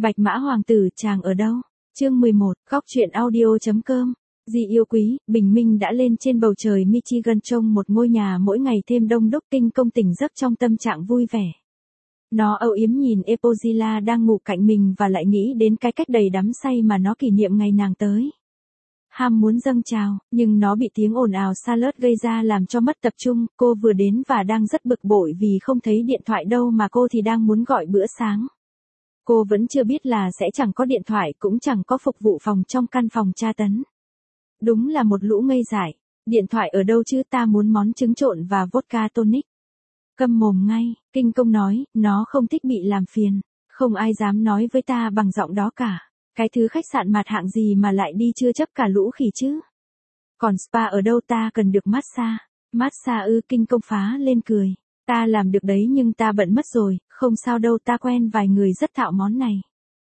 Bạch Mã Hoàng tử chàng ở đâu? Chương 11, góc truyện audio.com. Dì yêu quý, bình minh đã lên trên bầu trời Michigan trông một ngôi nhà mỗi ngày thêm đông đúc. Kinh công tỉnh giấc trong tâm trạng vui vẻ. Nó âu yếm nhìn Eposilla đang ngủ cạnh mình và lại nghĩ đến cái cách đầy đắm say mà nó kỷ niệm ngày nàng tới. Ham muốn dâng trào, nhưng nó bị tiếng ồn ào Charlotte gây ra làm cho mất tập trung. Cô vừa đến và đang rất bực bội vì không thấy điện thoại đâu mà cô thì đang muốn gọi bữa sáng. Cô vẫn chưa biết là sẽ chẳng có điện thoại cũng chẳng có phục vụ phòng trong căn phòng tra tấn. Đúng là một lũ ngây dại. Điện thoại ở đâu chứ, ta muốn món trứng trộn và vodka tonic. Câm mồm ngay, kinh công nói, nó không thích bị làm phiền. Không ai dám nói với ta bằng giọng đó cả. Cái thứ khách sạn mặt hạng gì mà lại đi chưa chấp cả lũ khỉ chứ. Còn spa ở đâu, ta cần được massage. Massage ư? Kinh công phá lên cười. Ta làm được đấy nhưng ta bận mất rồi, không sao đâu, ta quen vài người rất thạo món này.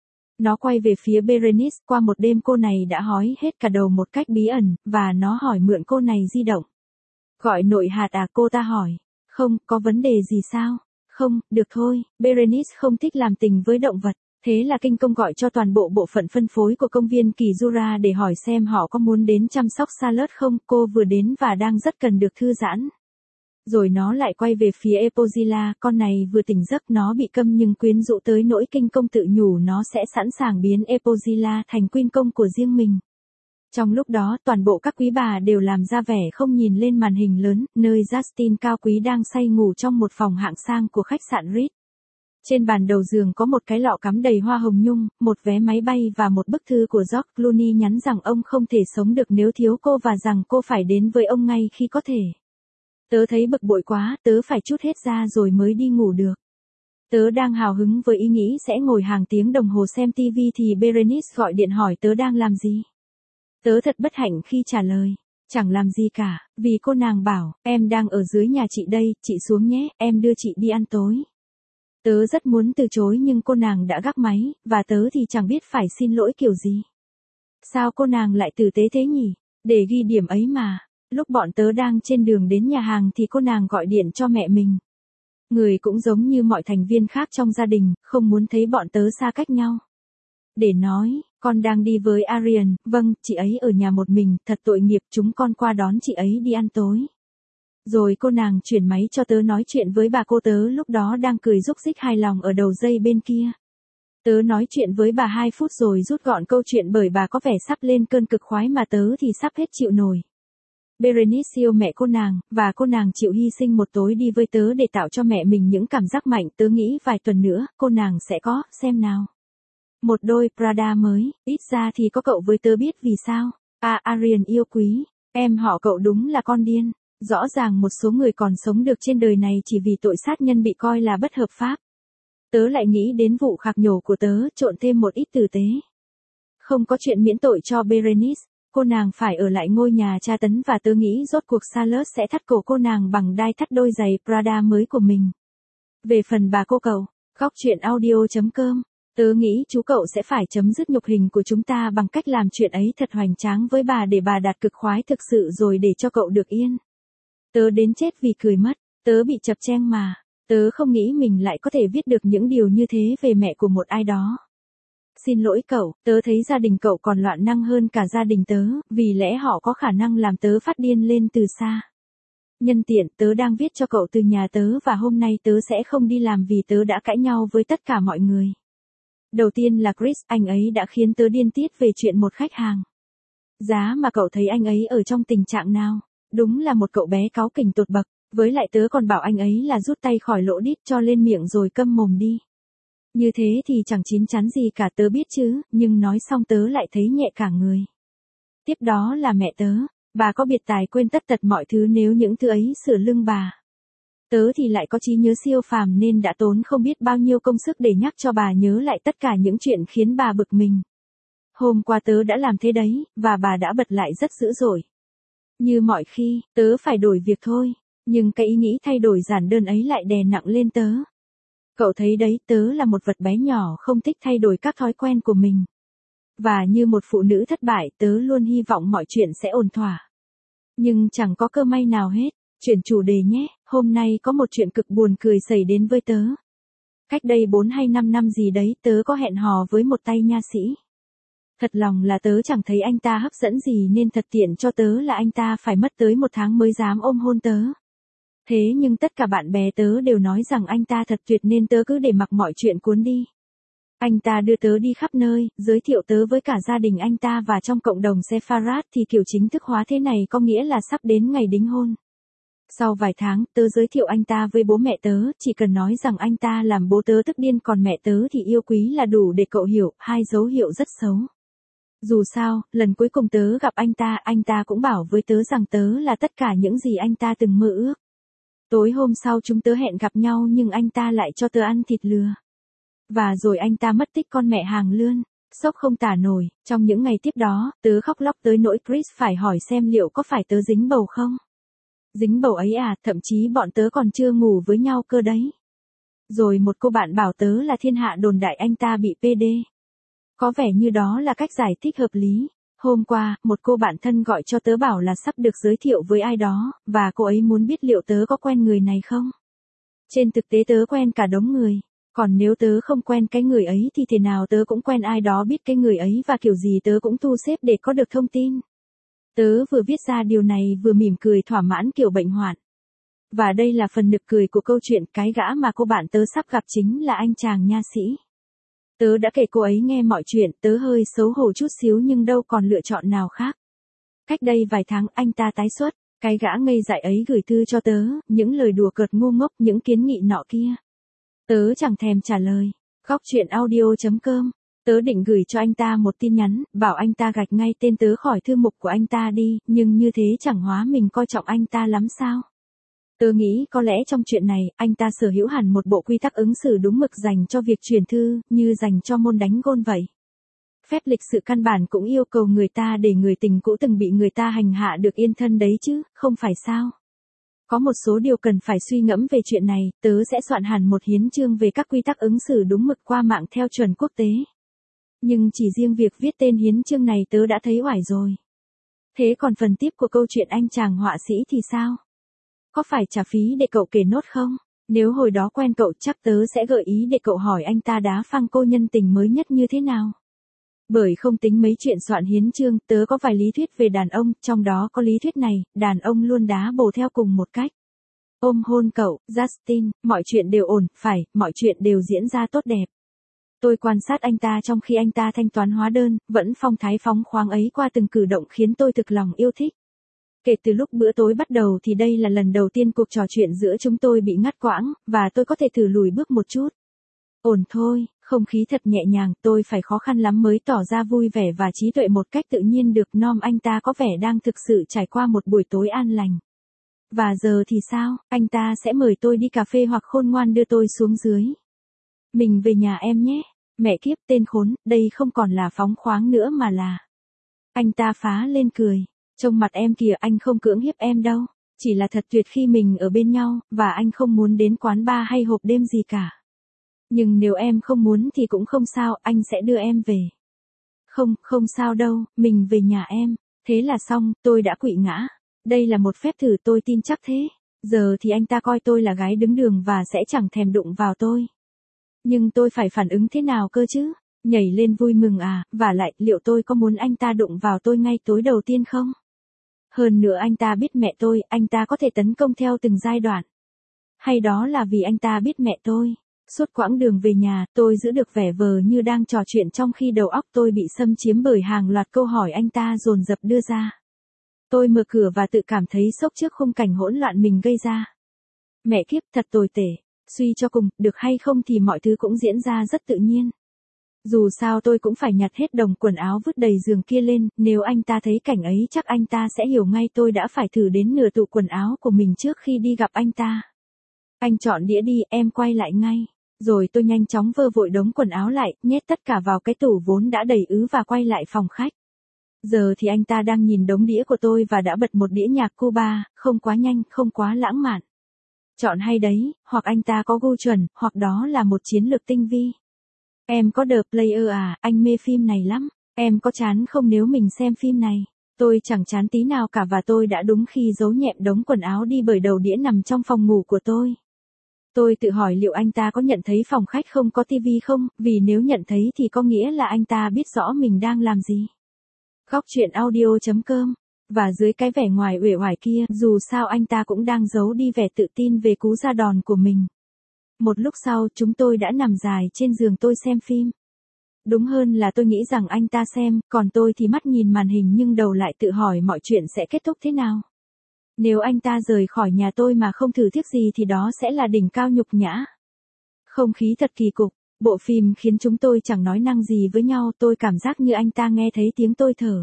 Nó quay về phía Berenice, qua một đêm cô này đã hói hết cả đầu một cách bí ẩn, và nó hỏi mượn cô này di động. Gọi nội hạt à, cô ta hỏi. Không, có vấn đề gì sao? Không, được thôi, Berenice không thích làm tình với động vật. Thế là kinh công gọi cho toàn bộ bộ phận phân phối của công viên Kỳ Jura để hỏi xem họ có muốn đến chăm sóc Charlotte không. Cô vừa đến và đang rất cần được thư giãn. Rồi nó lại quay về phía Eposilla, con này vừa tỉnh giấc, nó bị câm nhưng quyến rũ tới nỗi kinh công tự nhủ nó sẽ sẵn sàng biến Eposilla thành queen công của riêng mình. Trong lúc đó, toàn bộ các quý bà đều làm ra vẻ không nhìn lên màn hình lớn, nơi Justin cao quý đang say ngủ trong một phòng hạng sang của khách sạn Ritz. Trên bàn đầu giường có một cái lọ cắm đầy hoa hồng nhung, một vé máy bay và một bức thư của George Clooney nhắn rằng ông không thể sống được nếu thiếu cô và rằng cô phải đến với ông ngay khi có thể. Tớ thấy bực bội quá, tớ phải trút hết ra rồi mới đi ngủ được. Tớ đang hào hứng với ý nghĩ sẽ ngồi hàng tiếng đồng hồ xem TV thì Berenice gọi điện hỏi tớ đang làm gì. Tớ thật bất hạnh khi trả lời. Chẳng làm gì cả, vì cô nàng bảo, em đang ở dưới nhà chị đây, chị xuống nhé, em đưa chị đi ăn tối. Tớ rất muốn từ chối nhưng cô nàng đã gác máy, và tớ thì chẳng biết phải xin lỗi kiểu gì. Sao cô nàng lại tử tế thế nhỉ? Để ghi điểm ấy mà. Lúc bọn tớ đang trên đường đến nhà hàng thì cô nàng gọi điện cho mẹ mình. Người cũng giống như mọi thành viên khác trong gia đình, không muốn thấy bọn tớ xa cách nhau. Để nói, con đang đi với Arian, vâng, chị ấy ở nhà một mình, thật tội nghiệp, chúng con qua đón chị ấy đi ăn tối. Rồi cô nàng chuyển máy cho tớ nói chuyện với bà cô tớ lúc đó đang cười rúc rích hài lòng ở đầu dây bên kia. Tớ nói chuyện với bà 2 phút rồi rút gọn câu chuyện bởi bà có vẻ sắp lên cơn cực khoái mà tớ thì sắp hết chịu nổi. Berenice yêu mẹ cô nàng, và cô nàng chịu hy sinh một tối đi với tớ để tạo cho mẹ mình những cảm giác mạnh. Tớ nghĩ vài tuần nữa, cô nàng sẽ có, xem nào. Một đôi Prada mới, ít ra thì có cậu với tớ biết vì sao. À, Arian yêu quý, em họ cậu đúng là con điên. Rõ ràng một số người còn sống được trên đời này chỉ vì tội sát nhân bị coi là bất hợp pháp. Tớ lại nghĩ đến vụ khạc nhổ của tớ, trộn thêm một ít tử tế. Không có chuyện miễn tội cho Berenice. Cô nàng phải ở lại ngôi nhà tra tấn và tớ nghĩ rốt cuộc Charlotte sẽ thắt cổ cô nàng bằng đai thắt đôi giày Prada mới của mình. Về phần bà cô cậu, góc truyện audio.com, tớ nghĩ chú cậu sẽ phải chấm dứt nhục hình của chúng ta bằng cách làm chuyện ấy thật hoành tráng với bà để bà đạt cực khoái thực sự rồi để cho cậu được yên. Tớ đến chết vì cười mất, tớ bị chập cheng mà, tớ không nghĩ mình lại có thể viết được những điều như thế về mẹ của một ai đó. Xin lỗi cậu, tớ thấy gia đình cậu còn loạn năng hơn cả gia đình tớ, vì lẽ họ có khả năng làm tớ phát điên lên từ xa. Nhân tiện, tớ đang viết cho cậu từ nhà tớ và hôm nay tớ sẽ không đi làm vì tớ đã cãi nhau với tất cả mọi người. Đầu tiên là Chris, anh ấy đã khiến tớ điên tiết về chuyện một khách hàng. Giá mà cậu thấy anh ấy ở trong tình trạng nào? Đúng là một cậu bé cáu kỉnh tột bậc, với lại tớ còn bảo anh ấy là rút tay khỏi lỗ đít cho lên miệng rồi câm mồm đi. Như thế thì chẳng chín chắn gì cả, tớ biết chứ, nhưng nói xong tớ lại thấy nhẹ cả người. Tiếp đó là mẹ tớ, bà có biệt tài quên tất tật mọi thứ nếu những thứ ấy sửa lưng bà. Tớ thì lại có trí nhớ siêu phàm nên đã tốn không biết bao nhiêu công sức để nhắc cho bà nhớ lại tất cả những chuyện khiến bà bực mình. Hôm qua tớ đã làm thế đấy, và bà đã bật lại rất dữ dội. Như mọi khi, tớ phải đổi việc thôi, nhưng cái ý nghĩ thay đổi giản đơn ấy lại đè nặng lên tớ. Cậu thấy đấy, tớ là một vật bé nhỏ không thích thay đổi các thói quen của mình. Và như một phụ nữ thất bại, tớ luôn hy vọng mọi chuyện sẽ ổn thỏa. Nhưng chẳng có cơ may nào hết. Chuyển chủ đề nhé, hôm nay có một chuyện cực buồn cười xảy đến với tớ. Cách đây 4 hay 5 năm gì đấy, tớ có hẹn hò với một tay nha sĩ. Thật lòng là tớ chẳng thấy anh ta hấp dẫn gì nên thật tiện cho tớ là anh ta phải mất tới 1 tháng mới dám ôm hôn tớ. Thế nhưng tất cả bạn bè tớ đều nói rằng anh ta thật tuyệt nên tớ cứ để mặc mọi chuyện cuốn đi. Anh ta đưa tớ đi khắp nơi, giới thiệu tớ với cả gia đình anh ta và trong cộng đồng Sepharad thì kiểu chính thức hóa thế này có nghĩa là sắp đến ngày đính hôn. Sau vài tháng, tớ giới thiệu anh ta với bố mẹ tớ, chỉ cần nói rằng anh ta làm bố tớ tức điên còn mẹ tớ thì yêu quý là đủ để cậu hiểu, 2 dấu hiệu rất xấu. Dù sao, lần cuối cùng tớ gặp anh ta cũng bảo với tớ rằng tớ là tất cả những gì anh ta từng mơ ước. Tối hôm sau chúng tớ hẹn gặp nhau nhưng anh ta lại cho tớ ăn thịt lừa. Và rồi anh ta mất tích con mẹ hàng lươn. Sốc không tả nổi, trong những ngày tiếp đó, tớ khóc lóc tới nỗi Chris phải hỏi xem liệu có phải tớ dính bầu không. Dính bầu ấy à, thậm chí bọn tớ còn chưa ngủ với nhau cơ đấy. Rồi một cô bạn bảo tớ là thiên hạ đồn đại anh ta bị PD. Có vẻ như đó là cách giải thích hợp lý. Hôm qua, một cô bạn thân gọi cho tớ bảo là sắp được giới thiệu với ai đó, và cô ấy muốn biết liệu tớ có quen người này không. Trên thực tế tớ quen cả đống người. Còn nếu tớ không quen cái người ấy thì thế nào tớ cũng quen ai đó biết cái người ấy và kiểu gì tớ cũng thu xếp để có được thông tin. Tớ vừa viết ra điều này vừa mỉm cười thỏa mãn kiểu bệnh hoạn. Và đây là phần nực cười của câu chuyện, cái gã mà cô bạn tớ sắp gặp chính là anh chàng nha sĩ. Tớ đã kể cô ấy nghe mọi chuyện, tớ hơi xấu hổ chút xíu nhưng đâu còn lựa chọn nào khác. Cách đây vài tháng anh ta tái xuất, cái gã ngây dại ấy gửi thư cho tớ, những lời đùa cợt ngu ngốc, những kiến nghị nọ kia. Tớ chẳng thèm trả lời. Góc chuyện audio.com. Tớ định gửi cho anh ta một tin nhắn, bảo anh ta gạch ngay tên tớ khỏi thư mục của anh ta đi, nhưng như thế chẳng hóa mình coi trọng anh ta lắm sao? Tớ nghĩ có lẽ trong chuyện này, anh ta sở hữu hẳn một bộ quy tắc ứng xử đúng mực dành cho việc truyền thư, như dành cho môn đánh gôn vậy. Phép lịch sự căn bản cũng yêu cầu người ta để người tình cũ từng bị người ta hành hạ được yên thân đấy chứ, không phải sao? Có một số điều cần phải suy ngẫm về chuyện này, tớ sẽ soạn hẳn một hiến chương về các quy tắc ứng xử đúng mực qua mạng theo chuẩn quốc tế. Nhưng chỉ riêng việc viết tên hiến chương này tớ đã thấy oải rồi. Thế còn phần tiếp của câu chuyện anh chàng họa sĩ thì sao? Có phải trả phí để cậu kể nốt không? Nếu hồi đó quen cậu chắc tớ sẽ gợi ý để cậu hỏi anh ta đá phăng cô nhân tình mới nhất như thế nào. Bởi không tính mấy chuyện soạn hiến chương, tớ có vài lý thuyết về đàn ông, trong đó có lý thuyết này, đàn ông luôn đá bồ theo cùng một cách. Ôm hôn cậu, Justin, mọi chuyện đều ổn, phải, mọi chuyện đều diễn ra tốt đẹp. Tôi quan sát anh ta trong khi anh ta thanh toán hóa đơn, vẫn phong thái phóng khoáng ấy qua từng cử động khiến tôi thực lòng yêu thích. Kể từ lúc bữa tối bắt đầu thì đây là lần đầu tiên cuộc trò chuyện giữa chúng tôi bị ngắt quãng, và tôi có thể thử lùi bước một chút. Ổn thôi, không khí thật nhẹ nhàng, tôi phải khó khăn lắm mới tỏ ra vui vẻ và trí tuệ một cách tự nhiên được. Anh ta có vẻ đang thực sự trải qua một buổi tối an lành. Và giờ thì sao, anh ta sẽ mời tôi đi cà phê hoặc khôn ngoan đưa tôi xuống dưới. Mình về nhà em nhé. Mẹ kiếp tên khốn, đây không còn là phóng khoáng nữa mà là. Anh ta phá lên cười. Trông mặt em kìa, anh không cưỡng hiếp em đâu. Chỉ là thật tuyệt khi mình ở bên nhau, và anh không muốn đến quán bar hay hộp đêm gì cả. Nhưng nếu em không muốn thì cũng không sao, anh sẽ đưa em về. Không sao đâu, mình về nhà em. Thế là xong, tôi đã quỵ ngã. Đây là một phép thử, tôi tin chắc thế. Giờ thì anh ta coi tôi là gái đứng đường và sẽ chẳng thèm đụng vào tôi. Nhưng tôi phải phản ứng thế nào cơ chứ? Nhảy lên vui mừng à, và lại, liệu tôi có muốn anh ta đụng vào tôi ngay tối đầu tiên không? Hơn nữa anh ta biết mẹ tôi, anh ta có thể tấn công theo từng giai đoạn. Hay đó là vì anh ta biết mẹ tôi? Suốt quãng đường về nhà, tôi giữ được vẻ vờ như đang trò chuyện trong khi đầu óc tôi bị xâm chiếm bởi hàng loạt câu hỏi anh ta dồn dập đưa ra. Tôi mở cửa và tự cảm thấy sốc trước khung cảnh hỗn loạn mình gây ra. Mẹ kiếp, thật tồi tệ. Suy cho cùng, được hay không thì mọi thứ cũng diễn ra rất tự nhiên. Dù sao tôi cũng phải nhặt hết đống quần áo vứt đầy giường kia lên, nếu anh ta thấy cảnh ấy chắc anh ta sẽ hiểu ngay tôi đã phải thử đến nửa tủ quần áo của mình trước khi đi gặp anh ta. Anh chọn đĩa đi, em quay lại ngay. Rồi tôi nhanh chóng vơ vội đống quần áo lại, nhét tất cả vào cái tủ vốn đã đầy ứ và quay lại phòng khách. Giờ thì anh ta đang nhìn đống đĩa của tôi và đã bật một đĩa nhạc Cuba, không quá nhanh, không quá lãng mạn. Chọn hay đấy, hoặc anh ta có gu chuẩn, hoặc đó là một chiến lược tinh vi. Em có The Player à, anh mê phim này lắm. Em có chán không nếu mình xem phim này? Tôi chẳng chán tí nào cả và tôi đã đúng khi giấu nhẹm đống quần áo đi bởi đầu đĩa nằm trong phòng ngủ của tôi. Tôi tự hỏi liệu anh ta có nhận thấy phòng khách không có tivi không, vì nếu nhận thấy thì có nghĩa là anh ta biết rõ mình đang làm gì. Góc chuyện audio.com. Và dưới cái vẻ ngoài uể oải kia, dù sao anh ta cũng đang giấu đi vẻ tự tin về cú ra đòn của mình. Một lúc sau, chúng tôi đã nằm dài trên giường tôi xem phim. Đúng hơn là tôi nghĩ rằng anh ta xem, còn tôi thì mắt nhìn màn hình nhưng đầu lại tự hỏi mọi chuyện sẽ kết thúc thế nào. Nếu anh ta rời khỏi nhà tôi mà không thử tiếc gì thì đó sẽ là đỉnh cao nhục nhã. Không khí thật kỳ cục, bộ phim khiến chúng tôi chẳng nói năng gì với nhau, tôi cảm giác như anh ta nghe thấy tiếng tôi thở.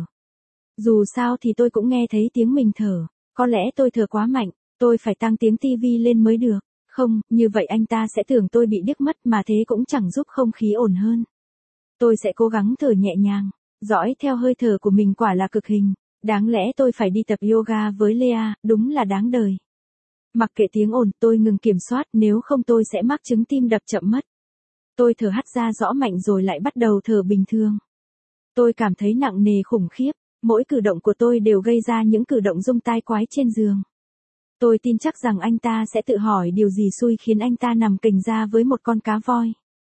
Dù sao thì tôi cũng nghe thấy tiếng mình thở, có lẽ tôi thở quá mạnh, tôi phải tăng tiếng tivi lên mới được, không, như vậy anh ta sẽ tưởng tôi bị điếc mất mà thế cũng chẳng giúp không khí ổn hơn. Tôi sẽ cố gắng thở nhẹ nhàng, dõi theo hơi thở của mình quả là cực hình, đáng lẽ tôi phải đi tập yoga với Lea, đúng là đáng đời. Mặc kệ tiếng ồn, tôi ngừng kiểm soát, nếu không tôi sẽ mắc chứng tim đập chậm mất. Tôi thở hắt ra rõ mạnh rồi lại bắt đầu thở bình thường. Tôi cảm thấy nặng nề khủng khiếp, mỗi cử động của tôi đều gây ra những cử động rung tai quái trên giường. Tôi tin chắc rằng anh ta sẽ tự hỏi điều gì xui khiến anh ta nằm kềnh ra với một con cá voi.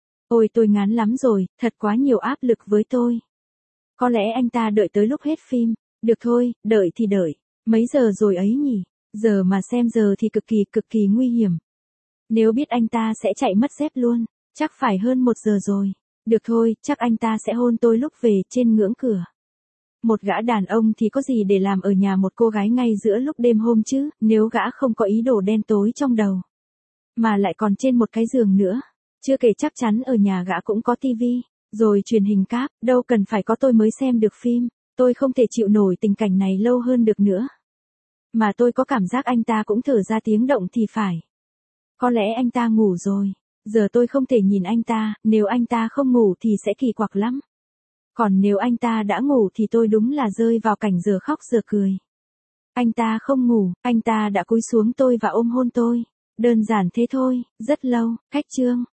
Ôi tôi ngán lắm rồi, thật quá nhiều áp lực với tôi. Có lẽ anh ta đợi tới lúc hết phim, được thôi, đợi thì đợi, mấy giờ rồi ấy nhỉ, giờ mà xem giờ thì cực kỳ nguy hiểm. Nếu biết anh ta sẽ chạy mất dép luôn, chắc phải hơn 1 giờ rồi, được thôi, chắc anh ta sẽ hôn tôi lúc về trên ngưỡng cửa. Một gã đàn ông thì có gì để làm ở nhà một cô gái ngay giữa lúc đêm hôm chứ, nếu gã không có ý đồ đen tối trong đầu. Mà lại còn trên một cái giường nữa. Chưa kể chắc chắn ở nhà gã cũng có tivi, rồi truyền hình cáp, đâu cần phải có tôi mới xem được phim. Tôi không thể chịu nổi tình cảnh này lâu hơn được nữa. Mà tôi có cảm giác anh ta cũng thở ra tiếng động thì phải. Có lẽ anh ta ngủ rồi. Giờ tôi không thể nhìn anh ta, nếu anh ta không ngủ thì sẽ kỳ quặc lắm. Còn nếu anh ta đã ngủ thì tôi đúng là rơi vào cảnh giờ khóc giờ cười. Anh ta không ngủ, anh ta đã cúi xuống tôi và ôm hôn tôi. Đơn giản thế thôi, rất lâu, khách chương.